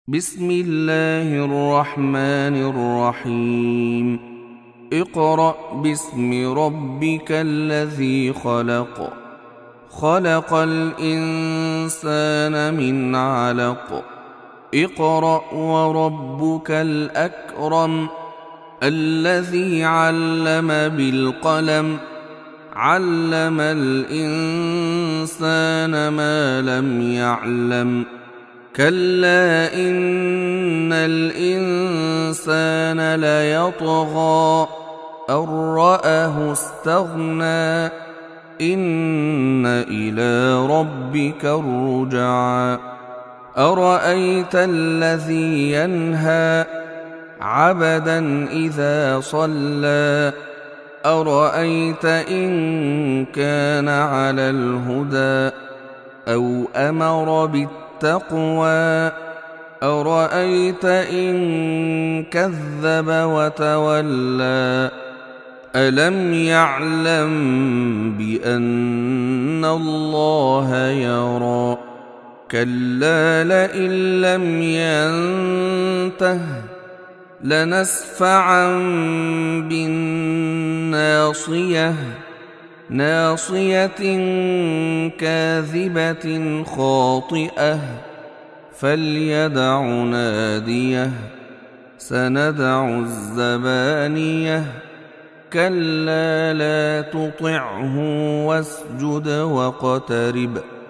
بسم الله الرحمن الرحيم. اقرأ باسم ربك الذي خلق. خلق الإنسان من علق. اقرأ وربك الأكرم الذي علم بالقلم علم الإنسان ما لم يعلم كلا إن الإنسان ليطغى أن رآه استغنى إن إلى ربك الرجعى أرأيت الذي ينهى عبدا إذا صلى أرأيت إن كان على الهدى أو أمر بالتقوى أرأيت إن كذب وتولى ألم يعلم بأن الله يرى كلا لئن لم ينته لنسفعا بالناصية ناصية كاذبة خاطئة فليدع ناديه سندع الزبانية كلا لا تطعه واسجد واقترب